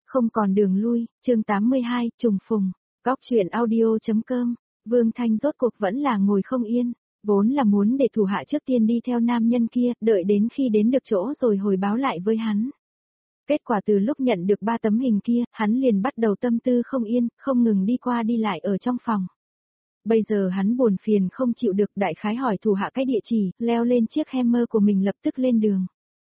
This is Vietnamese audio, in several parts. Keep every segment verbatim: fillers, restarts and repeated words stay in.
không còn đường lui, chương tám mươi hai, trùng phùng, góc truyện audio.com, Vương Thanh rốt cuộc vẫn là ngồi không yên, vốn là muốn để thủ hạ trước tiên đi theo nam nhân kia, đợi đến khi đến được chỗ rồi hồi báo lại với hắn. Kết quả từ lúc nhận được ba tấm hình kia, hắn liền bắt đầu tâm tư không yên, không ngừng đi qua đi lại ở trong phòng. Bây giờ hắn buồn phiền không chịu được, đại khái hỏi thủ hạ cái địa chỉ, leo lên chiếc Hammer của mình lập tức lên đường.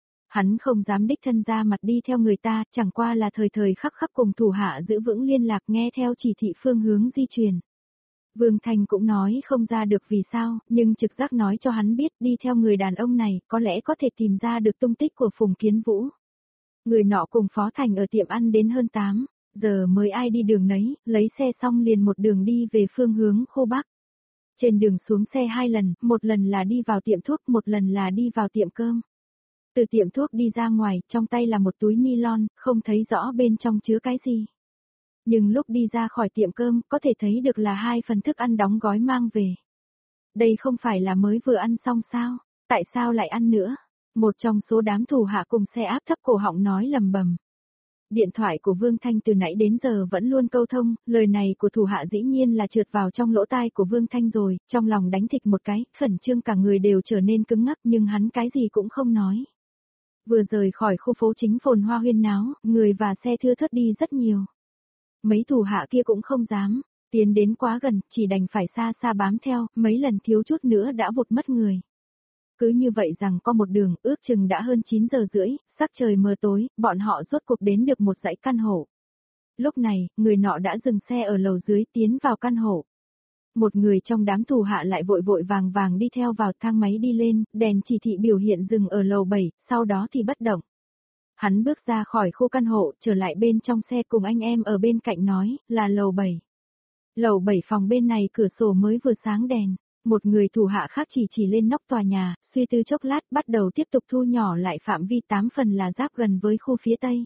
Hắn không dám đích thân ra mặt đi theo người ta, chẳng qua là thời thời khắc khắc cùng thủ hạ giữ vững liên lạc nghe theo chỉ thị phương hướng di chuyển. Vương Thanh cũng nói không ra được vì sao, nhưng trực giác nói cho hắn biết đi theo người đàn ông này có lẽ có thể tìm ra được tung tích của Phùng Kiến Vũ. Người nọ cùng Phó Thành ở tiệm ăn đến hơn tám giờ mới ai đi đường nấy, lấy xe xong liền một đường đi về phương hướng khu Bắc. Trên đường xuống xe hai lần, một lần là đi vào tiệm thuốc, một lần là đi vào tiệm cơm. Từ tiệm thuốc đi ra ngoài, trong tay là một túi nylon, không thấy rõ bên trong chứa cái gì. Nhưng lúc đi ra khỏi tiệm cơm, có thể thấy được là hai phần thức ăn đóng gói mang về. Đây không phải là mới vừa ăn xong sao? Tại sao lại ăn nữa? Một trong số đám thủ hạ cùng xe áp thấp cổ họng nói lầm bầm. Điện thoại của Vương Thanh từ nãy đến giờ vẫn luôn câu thông, lời này của thủ hạ dĩ nhiên là trượt vào trong lỗ tai của Vương Thanh rồi, trong lòng đánh thịch một cái, khẩn trương cả người đều trở nên cứng ngắc nhưng hắn cái gì cũng không nói. Vừa rời khỏi khu phố chính phồn hoa huyên náo, người và xe thưa thớt đi rất nhiều. Mấy thủ hạ kia cũng không dám, tiến đến quá gần, chỉ đành phải xa xa bám theo, mấy lần thiếu chút nữa đã vụt mất người. Cứ như vậy rằng có một đường, ước chừng đã hơn chín giờ rưỡi, sắc trời mờ tối, bọn họ rốt cuộc đến được một dãy căn hộ. Lúc này, người nọ đã dừng xe ở lầu dưới tiến vào căn hộ. Một người trong đám thủ hạ lại vội vội vàng vàng đi theo vào thang máy đi lên, đèn chỉ thị biểu hiện dừng ở lầu bảy, sau đó thì bất động. Hắn bước ra khỏi khu căn hộ, trở lại bên trong xe cùng anh em ở bên cạnh nói, là lầu bảy. Lầu bảy phòng bên này cửa sổ mới vừa sáng đèn. Một người thủ hạ khác chỉ chỉ lên nóc tòa nhà, suy tư chốc lát bắt đầu tiếp tục thu nhỏ lại phạm vi tám phần là giáp gần với khu phía tây.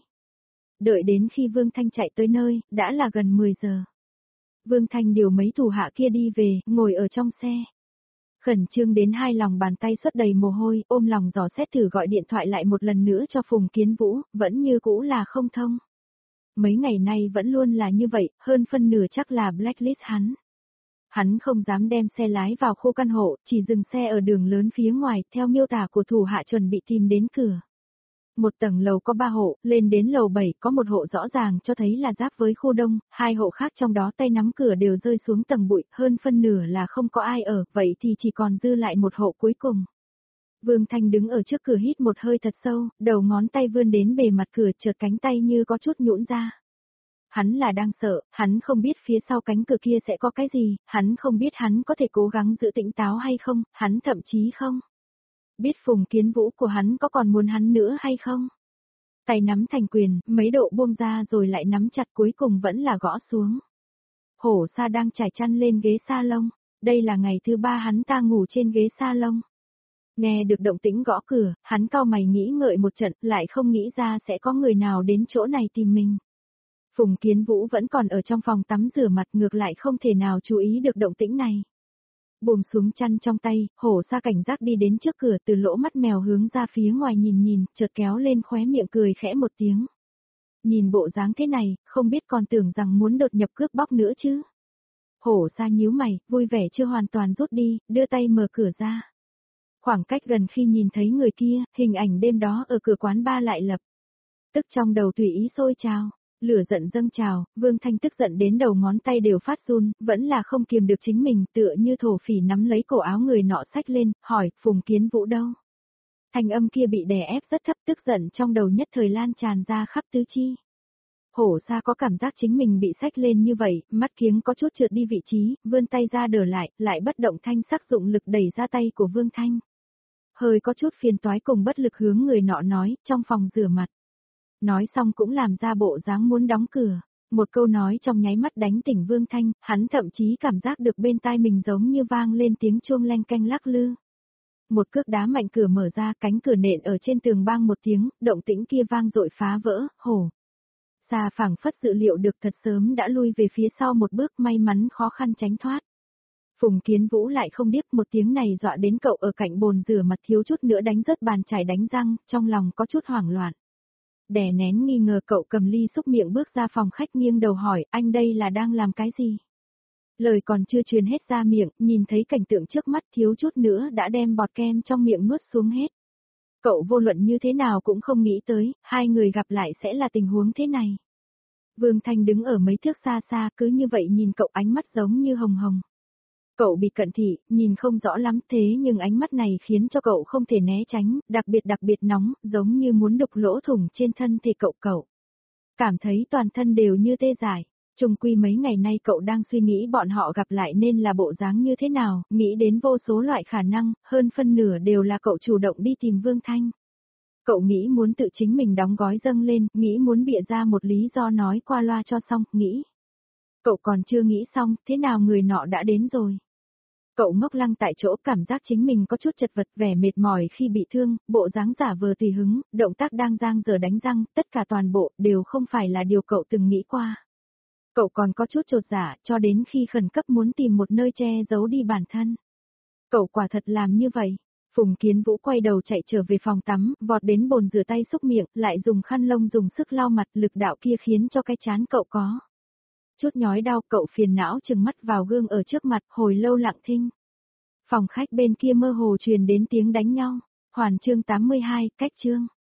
Đợi đến khi Vương Thanh chạy tới nơi, đã là gần mười giờ. Vương Thanh điều mấy thủ hạ kia đi về, ngồi ở trong xe. Khẩn trương đến hai lòng bàn tay xuất đầy mồ hôi, ôm lòng dò xét thử gọi điện thoại lại một lần nữa cho Phùng Kiến Vũ, vẫn như cũ là không thông. Mấy ngày nay vẫn luôn là như vậy, hơn phân nửa chắc là blacklist hắn. Hắn không dám đem xe lái vào khu căn hộ, chỉ dừng xe ở đường lớn phía ngoài, theo miêu tả của thủ hạ chuẩn bị tìm đến cửa. Một tầng lầu có ba hộ, lên đến lầu bảy có một hộ rõ ràng cho thấy là giáp với khu đông, hai hộ khác trong đó tay nắm cửa đều rơi xuống tầng bụi, hơn phân nửa là không có ai ở, vậy thì chỉ còn dư lại một hộ cuối cùng. Vương Thanh đứng ở trước cửa hít một hơi thật sâu, đầu ngón tay vươn đến bề mặt cửa, chợt cánh tay như có chút nhũn ra. Hắn là đang sợ, hắn không biết phía sau cánh cửa kia sẽ có cái gì, hắn không biết hắn có thể cố gắng giữ tỉnh táo hay không, hắn thậm chí không biết Phùng Kiến Vũ của hắn có còn muốn hắn nữa hay không. Tay nắm thành quyền, mấy độ buông ra rồi lại nắm chặt, cuối cùng vẫn là gõ xuống. Hổ Sa đang trải chăn lên ghế salon, đây là ngày thứ ba hắn ta ngủ trên ghế salon. Nghe được động tĩnh gõ cửa, hắn cau mày nghĩ ngợi một trận, lại không nghĩ ra sẽ có người nào đến chỗ này tìm mình. Phùng Kiến Vũ vẫn còn ở trong phòng tắm rửa mặt, ngược lại không thể nào chú ý được động tĩnh này. Buông xuống chăn trong tay, Hổ Sa cảnh giác đi đến trước cửa, từ lỗ mắt mèo hướng ra phía ngoài nhìn nhìn, chợt kéo lên khóe miệng cười khẽ một tiếng. Nhìn bộ dáng thế này, không biết còn tưởng rằng muốn đột nhập cướp bóc nữa chứ. Hổ Sa nhíu mày, vui vẻ chưa hoàn toàn rút đi, đưa tay mở cửa ra. Khoảng cách gần khi nhìn thấy người kia, hình ảnh đêm đó ở cửa quán bar lại lập. Tức trong đầu tùy ý sôi trào. Lửa giận dâng trào, Vương Thanh tức giận đến đầu ngón tay đều phát run, vẫn là không kiềm được chính mình, tựa như thổ phỉ nắm lấy cổ áo người nọ xách lên, hỏi, Phùng Kiến Vũ đâu? Thanh âm kia bị đè ép rất thấp, tức giận trong đầu nhất thời lan tràn ra khắp tứ chi. Hổ Sa có cảm giác chính mình bị xách lên như vậy, mắt kiếng có chút trượt đi vị trí, vươn tay ra đỡ lại, lại bất động thanh sắc dụng lực đẩy ra tay của Vương Thanh. Hơi có chút phiền toái cùng bất lực hướng người nọ nói, trong phòng rửa mặt. Nói xong cũng làm ra bộ dáng muốn đóng cửa. Một câu nói trong nháy mắt đánh tỉnh Vương Thanh, hắn thậm chí cảm giác được bên tai mình giống như vang lên tiếng chuông leng keng lắc lư. Một cước đá mạnh cửa mở ra, cánh cửa nện ở trên tường bang một tiếng, động tĩnh kia vang dội phá vỡ, hổ. Sa phảng phất dự liệu được thật sớm đã lui về phía sau một bước, may mắn khó khăn tránh thoát. Phùng Kiến Vũ lại không biết, một tiếng này dọa đến cậu ở cạnh bồn rửa mặt thiếu chút nữa đánh rớt bàn chải đánh răng, trong lòng có chút hoảng loạn. đè nén nghi ngờ cậu cầm ly xúc miệng bước ra phòng khách nghiêng đầu hỏi, anh đây là đang làm cái gì? Lời còn chưa truyền hết ra miệng, nhìn thấy cảnh tượng trước mắt thiếu chút nữa đã đem bọt kem trong miệng nuốt xuống hết. Cậu vô luận như thế nào cũng không nghĩ tới, hai người gặp lại sẽ là tình huống thế này. Vương Thanh đứng ở mấy thước xa xa, cứ như vậy nhìn cậu, ánh mắt giống như hồng hồng. Cậu bị cận thị, nhìn không rõ lắm, thế nhưng ánh mắt này khiến cho cậu không thể né tránh, đặc biệt đặc biệt nóng, giống như muốn đục lỗ thủng trên thân thể cậu cậu. Cảm thấy toàn thân đều như tê dại. Trùng quy mấy ngày nay cậu đang suy nghĩ bọn họ gặp lại nên là bộ dáng như thế nào, nghĩ đến vô số loại khả năng, hơn phân nửa đều là cậu chủ động đi tìm Vương Thanh. Cậu nghĩ muốn tự chính mình đóng gói dâng lên, nghĩ muốn bịa ra một lý do nói qua loa cho xong, nghĩ. Cậu còn chưa nghĩ xong, thế nào người nọ đã đến rồi. Cậu ngốc lăng tại chỗ, cảm giác chính mình có chút chật vật, vẻ mệt mỏi khi bị thương, bộ dáng giả vờ tùy hứng, động tác đang giang giờ đánh răng, tất cả toàn bộ đều không phải là điều cậu từng nghĩ qua. Cậu còn có chút chột dạ, cho đến khi khẩn cấp muốn tìm một nơi che giấu đi bản thân. Cậu quả thật làm như vậy. Phùng Kiến Vũ quay đầu chạy trở về phòng tắm, vọt đến bồn rửa tay xúc miệng, lại dùng khăn lông dùng sức lau mặt, lực đạo kia khiến cho cái trán cậu có chút nhói đau. Cậu phiền não trừng mắt vào gương ở trước mặt, hồi lâu lặng thinh. Phòng khách bên kia mơ hồ truyền đến tiếng đánh nhau. Hoàn chương tám mươi hai, cách chương.